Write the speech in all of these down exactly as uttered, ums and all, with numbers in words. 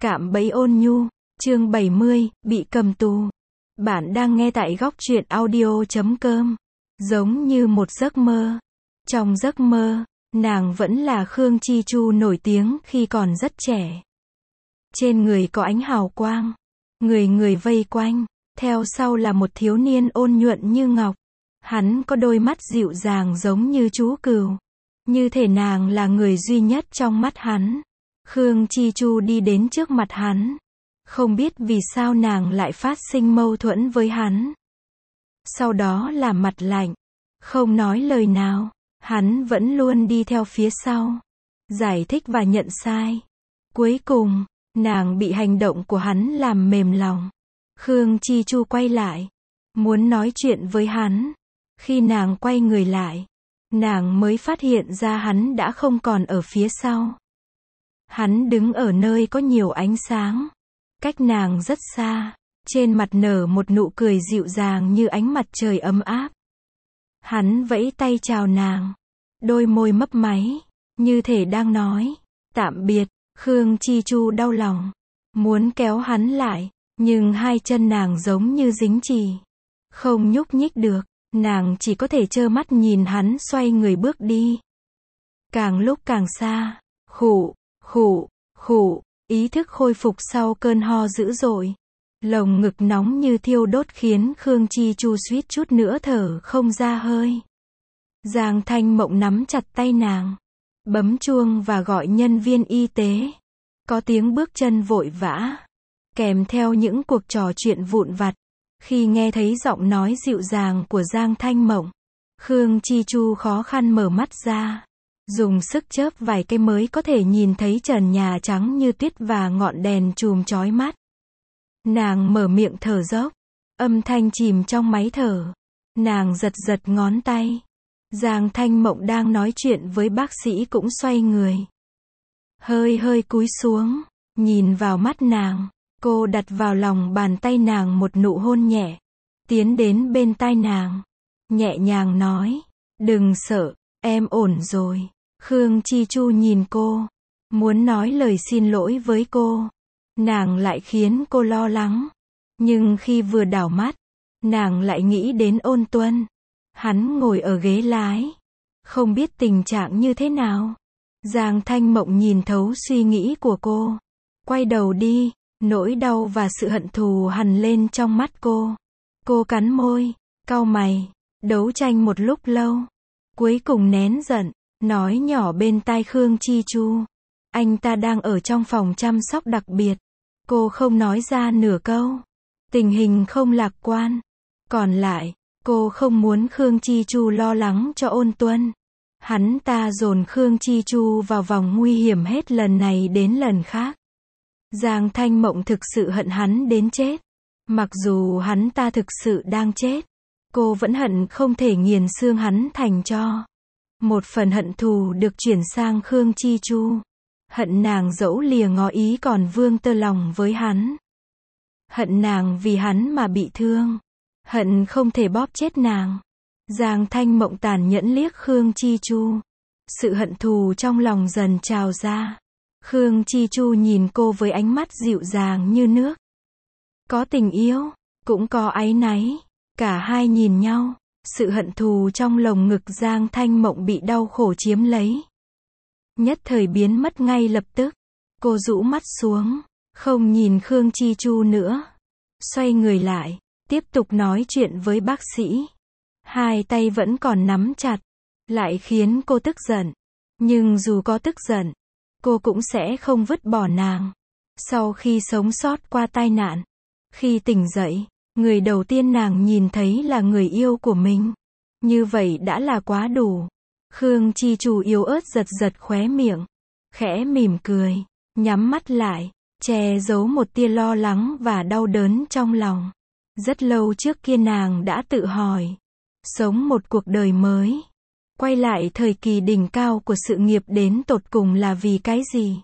Cạm bẫy ôn nhu, chương bảy mươi, bị cầm tù. Bạn đang nghe tại góc truyện audio chấm com. Giống như một giấc mơ. Trong giấc mơ, nàng vẫn là Khương Chi Chu nổi tiếng khi còn rất trẻ. Trên người có ánh hào quang. Người người vây quanh. Theo sau là một thiếu niên ôn nhuận như ngọc. Hắn có đôi mắt dịu dàng giống như chú cừu. Như thể nàng là người duy nhất trong mắt hắn. Khương Chi Chu đi đến trước mặt hắn. Không biết vì sao nàng lại phát sinh mâu thuẫn với hắn. Sau đó là mặt lạnh. Không nói lời nào. Hắn vẫn luôn đi theo phía sau. Giải thích và nhận sai. Cuối cùng, nàng bị hành động của hắn làm mềm lòng. Khương Chi Chu quay lại. Muốn nói chuyện với hắn. Khi nàng quay người lại, nàng mới phát hiện ra hắn đã không còn ở phía sau. Hắn đứng ở nơi có nhiều ánh sáng. Cách nàng rất xa. Trên mặt nở một nụ cười dịu dàng như ánh mặt trời ấm áp. Hắn vẫy tay chào nàng. Đôi môi mấp máy. Như thể đang nói. Tạm biệt. Khương Chi Chu đau lòng. Muốn kéo hắn lại. Nhưng hai chân nàng giống như dính chì. Không nhúc nhích được. Nàng chỉ có thể trơ mắt nhìn hắn xoay người bước đi. Càng lúc càng xa. Khụ. Khụ, khụ, ý thức khôi phục sau cơn ho dữ dội. Lồng ngực nóng như thiêu đốt khiến Khương Chi Chu suýt chút nữa thở không ra hơi. Giang Thanh Mộng nắm chặt tay nàng. Bấm chuông và gọi nhân viên y tế. Có tiếng bước chân vội vã. Kèm theo những cuộc trò chuyện vụn vặt. Khi nghe thấy giọng nói dịu dàng của Giang Thanh Mộng, Khương Chi Chu khó khăn mở mắt ra. Dùng sức chớp vài cái mới có thể nhìn thấy trần nhà trắng như tuyết và ngọn đèn chùm chói mắt. Nàng mở miệng thở dốc. Âm thanh chìm trong máy thở. Nàng giật giật ngón tay. Giang Thanh Mộng đang nói chuyện với bác sĩ cũng xoay người. Hơi hơi cúi xuống. Nhìn vào mắt nàng. Cô đặt vào lòng bàn tay nàng một nụ hôn nhẹ. Tiến đến bên tai nàng. Nhẹ nhàng nói. Đừng sợ. Em ổn rồi. Khương Chi Chu nhìn cô. Muốn nói lời xin lỗi với cô. Nàng lại khiến cô lo lắng. Nhưng khi vừa đảo mắt, nàng lại nghĩ đến Ôn Tuân. Hắn ngồi ở ghế lái. Không biết tình trạng như thế nào. Giang Thanh Mộng nhìn thấu suy nghĩ của cô. Quay đầu đi. Nỗi đau và sự hận thù hằn lên trong mắt cô. Cô cắn môi. Cau mày. Đấu tranh một lúc lâu. Cuối cùng nén giận, nói nhỏ bên tai Khương Chi Chu. Anh ta đang ở trong phòng chăm sóc đặc biệt. Cô không nói ra nửa câu. Tình hình không lạc quan. Còn lại, cô không muốn Khương Chi Chu lo lắng cho Ôn Tuân. Hắn ta dồn Khương Chi Chu vào vòng nguy hiểm hết lần này đến lần khác. Giang Thanh Mộng thực sự hận hắn đến chết. Mặc dù hắn ta thực sự đang chết. Cô vẫn hận không thể nghiền xương hắn thành tro. Một phần hận thù được chuyển sang Khương Chi Chu. Hận nàng dẫu lìa ngó ý còn vương tơ lòng với hắn. Hận nàng vì hắn mà bị thương. Hận không thể bóp chết nàng. Giang Thanh Mộng tàn nhẫn liếc Khương Chi Chu. Sự hận thù trong lòng dần trào ra. Khương Chi Chu nhìn cô với ánh mắt dịu dàng như nước. Có tình yêu, cũng có áy náy. Cả hai nhìn nhau, sự hận thù trong lồng ngực Giang Thanh Mộng bị đau khổ chiếm lấy. Nhất thời biến mất ngay lập tức. Cô rũ mắt xuống, không nhìn Khương Chi Chu nữa. Xoay người lại, tiếp tục nói chuyện với bác sĩ. Hai tay vẫn còn nắm chặt, lại khiến cô tức giận. Nhưng dù có tức giận, cô cũng sẽ không vứt bỏ nàng. Sau khi sống sót qua tai nạn, khi tỉnh dậy, người đầu tiên nàng nhìn thấy là người yêu của mình. Như vậy đã là quá đủ. Khương Chi Chu yếu ớt giật giật khóe miệng. Khẽ mỉm cười. Nhắm mắt lại. Che giấu một tia lo lắng và đau đớn trong lòng. Rất lâu trước kia nàng đã tự hỏi. Sống một cuộc đời mới. Quay lại thời kỳ đỉnh cao của sự nghiệp đến tột cùng là vì cái gì?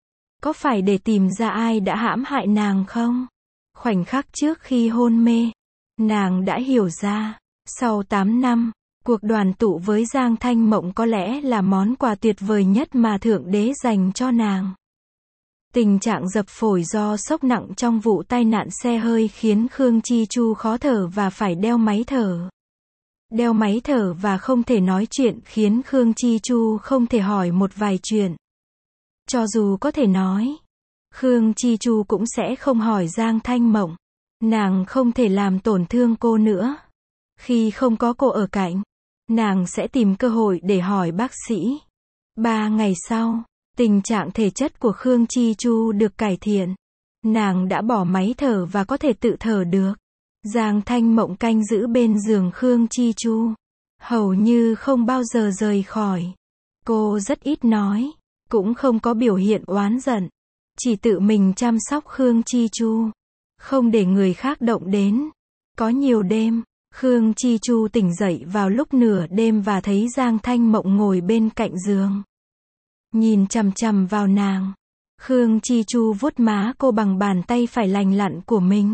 Có phải để tìm ra ai đã hãm hại nàng không? Khoảnh khắc trước khi hôn mê, nàng đã hiểu ra, sau tám năm, cuộc đoàn tụ với Giang Thanh Mộng có lẽ là món quà tuyệt vời nhất mà Thượng Đế dành cho nàng. Tình trạng dập phổi do sốc nặng trong vụ tai nạn xe hơi khiến Khương Chi Chu khó thở và phải đeo máy thở. Đeo máy thở và không thể nói chuyện khiến Khương Chi Chu không thể hỏi một vài chuyện. Cho dù có thể nói, Khương Chi Chu cũng sẽ không hỏi Giang Thanh Mộng. Nàng không thể làm tổn thương cô nữa. Khi không có cô ở cạnh, nàng sẽ tìm cơ hội để hỏi bác sĩ. Ba ngày sau, tình trạng thể chất của Khương Chi Chu được cải thiện. Nàng đã bỏ máy thở và có thể tự thở được. Giang Thanh Mộng canh giữ bên giường Khương Chi Chu, hầu như không bao giờ rời khỏi. Cô rất ít nói, cũng không có biểu hiện oán giận, chỉ tự mình chăm sóc Khương Chi Chu, không để người khác động đến. Có nhiều đêm, Khương Chi Chu tỉnh dậy vào lúc nửa đêm và thấy Giang Thanh Mộng ngồi bên cạnh giường. Nhìn chằm chằm vào nàng, Khương Chi Chu vuốt má cô bằng bàn tay phải lành lặn của mình.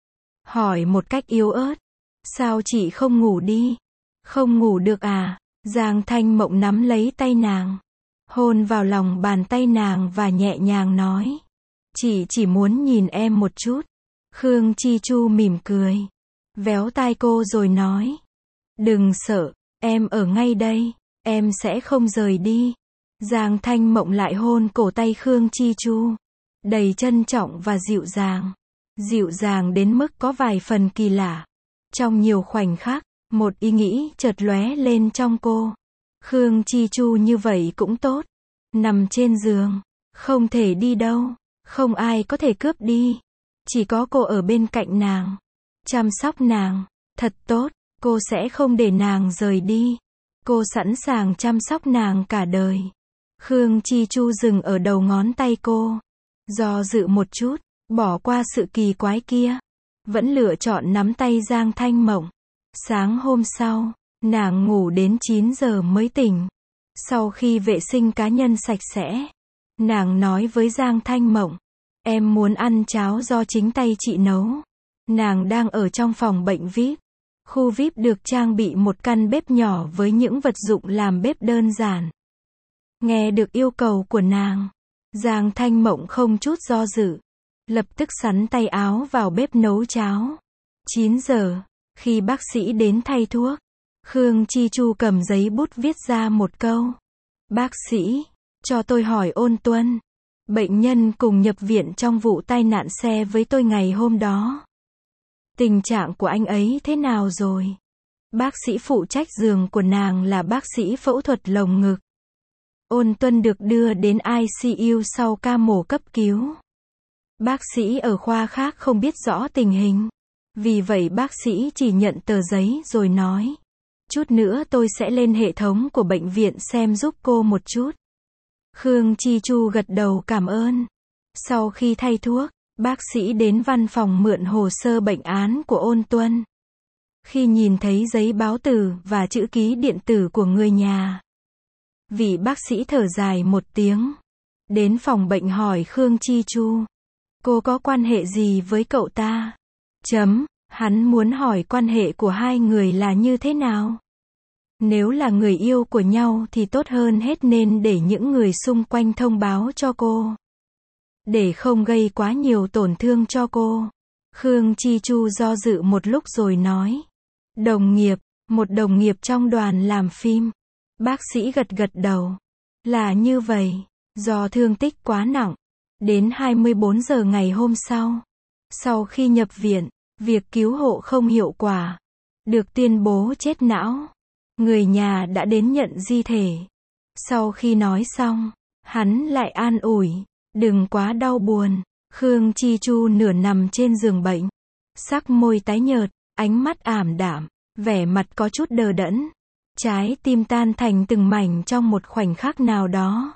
Hỏi một cách yếu ớt, sao chị không ngủ đi? Không ngủ được à? Giang Thanh Mộng nắm lấy tay nàng, hôn vào lòng bàn tay nàng và nhẹ nhàng nói, chị chỉ muốn nhìn em một chút. Khương Chi Chu mỉm cười, véo tai cô rồi nói, đừng sợ, em ở ngay đây, em sẽ không rời đi. Giang Thanh Mộng lại hôn cổ tay Khương Chi Chu, đầy trân trọng và dịu dàng. Dịu dàng đến mức có vài phần kỳ lạ. Trong nhiều khoảnh khắc, một ý nghĩ chợt lóe lên trong cô. Khương Chi Chu như vậy cũng tốt. Nằm trên giường, không thể đi đâu, không ai có thể cướp đi. Chỉ có cô ở bên cạnh nàng, chăm sóc nàng, thật tốt, cô sẽ không để nàng rời đi. Cô sẵn sàng chăm sóc nàng cả đời. Khương Chi Chu dừng ở đầu ngón tay cô, do dự một chút, bỏ qua sự kỳ quái kia, vẫn lựa chọn nắm tay Giang Thanh Mộng. Sáng hôm sau, nàng ngủ đến chín giờ mới tỉnh. Sau khi vệ sinh cá nhân sạch sẽ, nàng nói với Giang Thanh Mộng, em muốn ăn cháo do chính tay chị nấu. Nàng đang ở trong phòng bệnh vi ai pi. Khu vi ai pi được trang bị một căn bếp nhỏ với những vật dụng làm bếp đơn giản. Nghe được yêu cầu của nàng, Giang Thanh Mộng không chút do dự, lập tức sắn tay áo vào bếp nấu cháo. chín giờ, khi bác sĩ đến thay thuốc, Khương Chi Chu cầm giấy bút viết ra một câu. Bác sĩ, cho tôi hỏi Ôn Tuân. Bệnh nhân cùng nhập viện trong vụ tai nạn xe với tôi ngày hôm đó. Tình trạng của anh ấy thế nào rồi? Bác sĩ phụ trách giường của nàng là bác sĩ phẫu thuật lồng ngực. Ôn Tuân được đưa đến i xê u sau ca mổ cấp cứu. Bác sĩ ở khoa khác không biết rõ tình hình. Vì vậy bác sĩ chỉ nhận tờ giấy rồi nói, chút nữa tôi sẽ lên hệ thống của bệnh viện xem giúp cô một chút. Khương Chi Chu gật đầu cảm ơn. Sau khi thay thuốc, bác sĩ đến văn phòng mượn hồ sơ bệnh án của Ôn Tuân. Khi nhìn thấy giấy báo tử và chữ ký điện tử của người nhà, vị bác sĩ thở dài một tiếng, đến phòng bệnh hỏi Khương Chi Chu, cô có quan hệ gì với cậu ta? Chấm, hắn muốn hỏi quan hệ của hai người là như thế nào? Nếu là người yêu của nhau thì tốt hơn hết nên để những người xung quanh thông báo cho cô, để không gây quá nhiều tổn thương cho cô. Khương Chi Chu do dự một lúc rồi nói, đồng nghiệp, một đồng nghiệp trong đoàn làm phim. Bác sĩ gật gật đầu, là như vậy, do thương tích quá nặng. Đến hai mươi bốn giờ ngày hôm sau, sau khi nhập viện, việc cứu hộ không hiệu quả, được tuyên bố chết não. Người nhà đã đến nhận di thể. Sau khi nói xong, hắn lại an ủi, đừng quá đau buồn. Khương Chi Chu nửa nằm trên giường bệnh, sắc môi tái nhợt, ánh mắt ảm đạm, vẻ mặt có chút đờ đẫn. Trái tim tan thành từng mảnh trong một khoảnh khắc nào đó.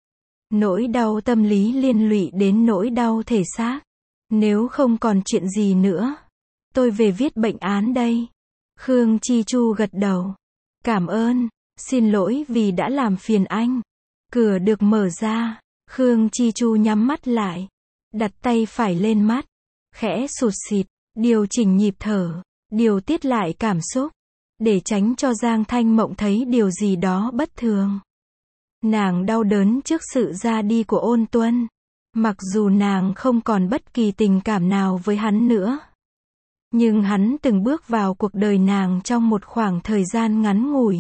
Nỗi đau tâm lý liên lụy đến nỗi đau thể xác. Nếu không còn chuyện gì nữa, tôi về viết bệnh án đây. Khương Chi Chu gật đầu. Cảm ơn, xin lỗi vì đã làm phiền anh. Cửa được mở ra, Khương Chi Chu nhắm mắt lại, đặt tay phải lên mắt, khẽ sụt sịt, điều chỉnh nhịp thở, điều tiết lại cảm xúc, để tránh cho Giang Thanh Mộng thấy điều gì đó bất thường. Nàng đau đớn trước sự ra đi của Ôn Tuân. Mặc dù nàng không còn bất kỳ tình cảm nào với hắn nữa. Nhưng hắn từng bước vào cuộc đời nàng trong một khoảng thời gian ngắn ngủi.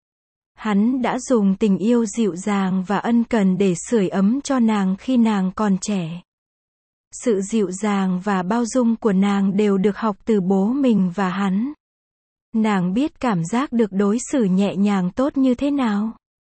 Hắn đã dùng tình yêu dịu dàng và ân cần để sưởi ấm cho nàng khi nàng còn trẻ. Sự dịu dàng và bao dung của nàng đều được học từ bố mình và hắn. Nàng biết cảm giác được đối xử nhẹ nhàng tốt như thế nào.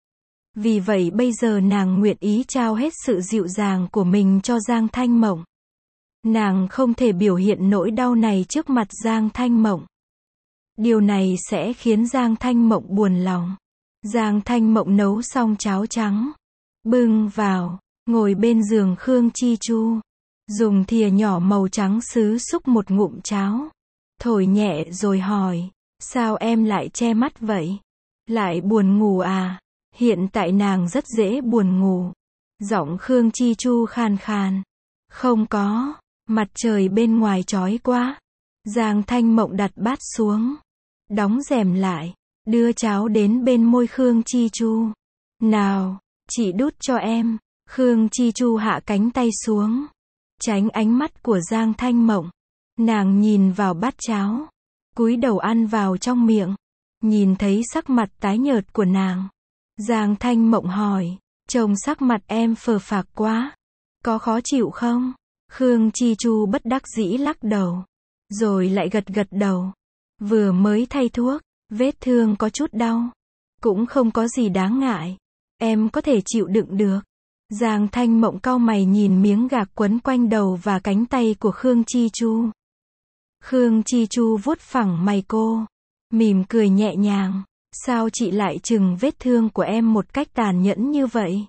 Vì vậy bây giờ nàng nguyện ý trao hết sự dịu dàng của mình cho Giang Thanh Mộng. Nàng không thể biểu hiện nỗi đau này trước mặt Giang Thanh Mộng. Điều này sẽ khiến Giang Thanh Mộng buồn lòng. Giang Thanh Mộng nấu xong cháo trắng, bưng vào, ngồi bên giường Khương Chi Chu, dùng thìa nhỏ màu trắng sứ xúc một ngụm cháo, thổi nhẹ rồi hỏi, sao em lại che mắt vậy? Lại buồn ngủ à? Hiện tại nàng rất dễ buồn ngủ. Giọng Khương Chi Chu khan khan. Không có, mặt trời bên ngoài chói quá. Giang Thanh Mộng đặt bát xuống, đóng rèm lại, đưa cháo đến bên môi Khương Chi Chu. Nào, chị đút cho em. Khương Chi Chu hạ cánh tay xuống, tránh ánh mắt của Giang Thanh Mộng. Nàng nhìn vào bát cháo, cúi đầu ăn vào trong miệng. Nhìn thấy sắc mặt tái nhợt của nàng, Giang Thanh Mộng hỏi, trông sắc mặt em phờ phạc quá, có khó chịu không? Khương Chi Chu bất đắc dĩ lắc đầu, rồi lại gật gật đầu. Vừa mới thay thuốc, vết thương có chút đau, cũng không có gì đáng ngại, em có thể chịu đựng được. Giang Thanh Mộng cau mày nhìn miếng gạc quấn quanh đầu và cánh tay của Khương Chi Chu. Khương Chi Chu vuốt phẳng mày cô, mỉm cười nhẹ nhàng. Sao chị lại chừng vết thương của em một cách tàn nhẫn như vậy?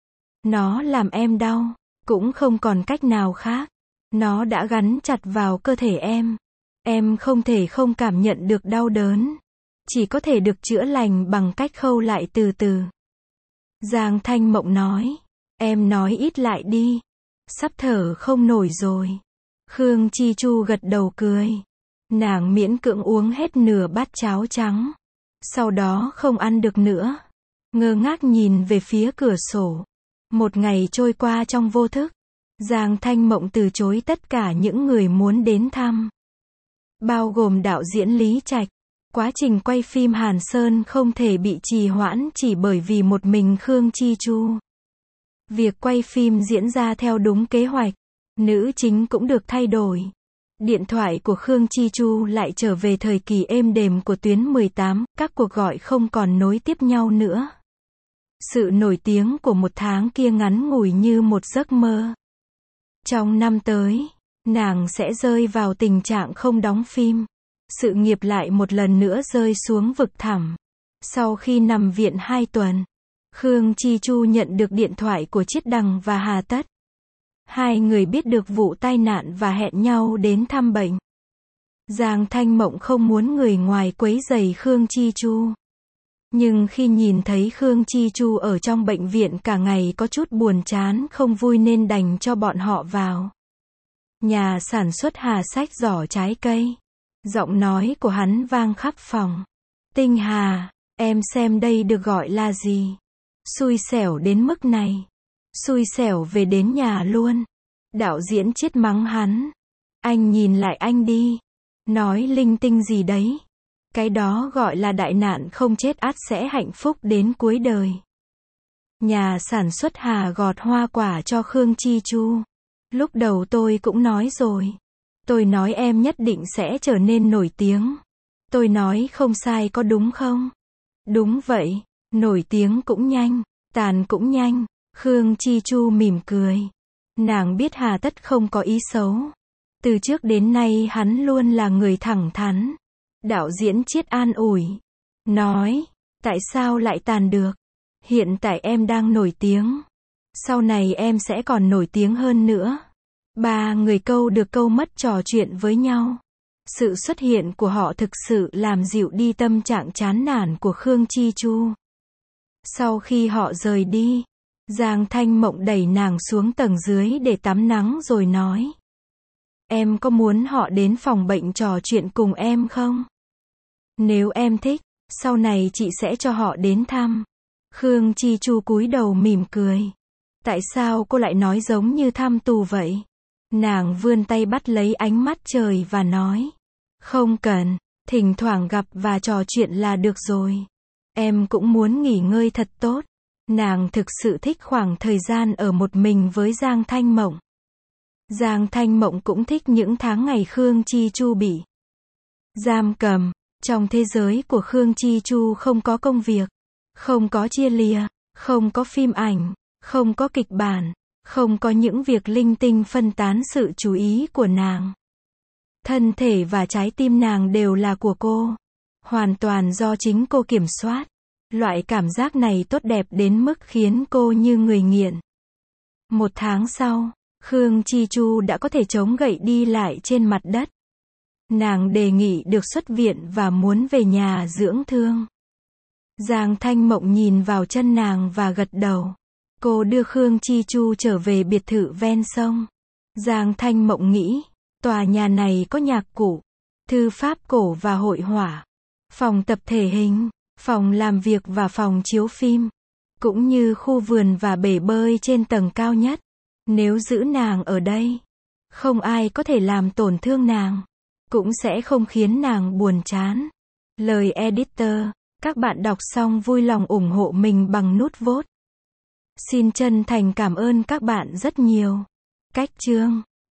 Nó làm em đau, cũng không còn cách nào khác. Nó đã gắn chặt vào cơ thể em. Em không thể không cảm nhận được đau đớn. Chỉ có thể được chữa lành bằng cách khâu lại từ từ. Giang Thanh Mộng nói, em nói ít lại đi. Sắp thở không nổi rồi. Khương Chi Chu gật đầu cười. Nàng miễn cưỡng uống hết nửa bát cháo trắng. Sau đó không ăn được nữa. Ngơ ngác nhìn về phía cửa sổ. Một ngày trôi qua trong vô thức. Giang Thanh Mộng từ chối tất cả những người muốn đến thăm. Bao gồm đạo diễn Lý Trạch. Quá trình quay phim Hàn Sơn không thể bị trì hoãn chỉ bởi vì một mình Khương Chi Chu. Việc quay phim diễn ra theo đúng kế hoạch. Nữ chính cũng được thay đổi. Điện thoại của Khương Chi Chu lại trở về thời kỳ êm đềm của tuyến mười tám, các cuộc gọi không còn nối tiếp nhau nữa. Sự nổi tiếng của một tháng kia ngắn ngủi như một giấc mơ. Trong năm tới, nàng sẽ rơi vào tình trạng không đóng phim. Sự nghiệp lại một lần nữa rơi xuống vực thẳm. Sau khi nằm viện hai tuần, Khương Chi Chu nhận được điện thoại của Chiết Đằng và Hà Tất. Hai người biết được vụ tai nạn và hẹn nhau đến thăm bệnh. Giang Thanh Mộng không muốn người ngoài quấy rầy Khương Chi Chu. Nhưng khi nhìn thấy Khương Chi Chu ở trong bệnh viện cả ngày có chút buồn chán không vui nên đành cho bọn họ vào. Nhà sản xuất Hà xách giỏ trái cây. Giọng nói của hắn vang khắp phòng. Tinh Hà, em xem đây được gọi là gì? Xui xẻo đến mức này. Xui xẻo về đến nhà luôn. Đạo diễn Chiết mắng hắn. Anh nhìn lại anh đi. Nói linh tinh gì đấy. Cái đó gọi là đại nạn không chết ắt sẽ hạnh phúc đến cuối đời. Nhà sản xuất Hà gọt hoa quả cho Khương Chi Chu. Lúc đầu tôi cũng nói rồi. Tôi nói em nhất định sẽ trở nên nổi tiếng. Tôi nói không sai có đúng không? Đúng vậy. Nổi tiếng cũng nhanh. Tàn cũng nhanh. Khương Chi Chu mỉm cười. Nàng biết Hà Tất không có ý xấu. Từ trước đến nay hắn luôn là người thẳng thắn. Đạo diễn Chiết an ủi. Nói, tại sao lại tàn được? Hiện tại em đang nổi tiếng. Sau này em sẽ còn nổi tiếng hơn nữa. Ba người câu được câu mất trò chuyện với nhau. Sự xuất hiện của họ thực sự làm dịu đi tâm trạng chán nản của Khương Chi Chu. Sau khi họ rời đi, Giang Thanh Mộng đẩy nàng xuống tầng dưới để tắm nắng rồi nói. Em có muốn họ đến phòng bệnh trò chuyện cùng em không? Nếu em thích, sau này chị sẽ cho họ đến thăm. Khương Chi Chu cúi đầu mỉm cười. Tại sao cô lại nói giống như tham tù vậy? Nàng vươn tay bắt lấy ánh mắt trời và nói. Không cần, thỉnh thoảng gặp và trò chuyện là được rồi. Em cũng muốn nghỉ ngơi thật tốt. Nàng thực sự thích khoảng thời gian ở một mình với Giang Thanh Mộng. Giang Thanh Mộng cũng thích những tháng ngày Khương Chi Chu bị giam cầm. Trong thế giới của Khương Chi Chu không có công việc, không có chia lìa, không có phim ảnh, không có kịch bản, không có những việc linh tinh phân tán sự chú ý của nàng. Thân thể và trái tim nàng đều là của cô. Hoàn toàn do chính cô kiểm soát. Loại cảm giác này tốt đẹp đến mức khiến cô như người nghiện. Một tháng sau, Khương Chi Chu đã có thể chống gậy đi lại trên mặt đất. Nàng đề nghị được xuất viện và muốn về nhà dưỡng thương. Giang Thanh Mộng nhìn vào chân nàng và gật đầu. Cô đưa Khương Chi Chu trở về biệt thự ven sông. Giang Thanh Mộng nghĩ, tòa nhà này có nhạc cụ, thư pháp cổ và hội họa, phòng tập thể hình, phòng làm việc và phòng chiếu phim, cũng như khu vườn và bể bơi trên tầng cao nhất. Nếu giữ nàng ở đây, không ai có thể làm tổn thương nàng, cũng sẽ không khiến nàng buồn chán. Lời editor, các bạn đọc xong vui lòng ủng hộ mình bằng nút vote. Xin chân thành cảm ơn các bạn rất nhiều. Cách chương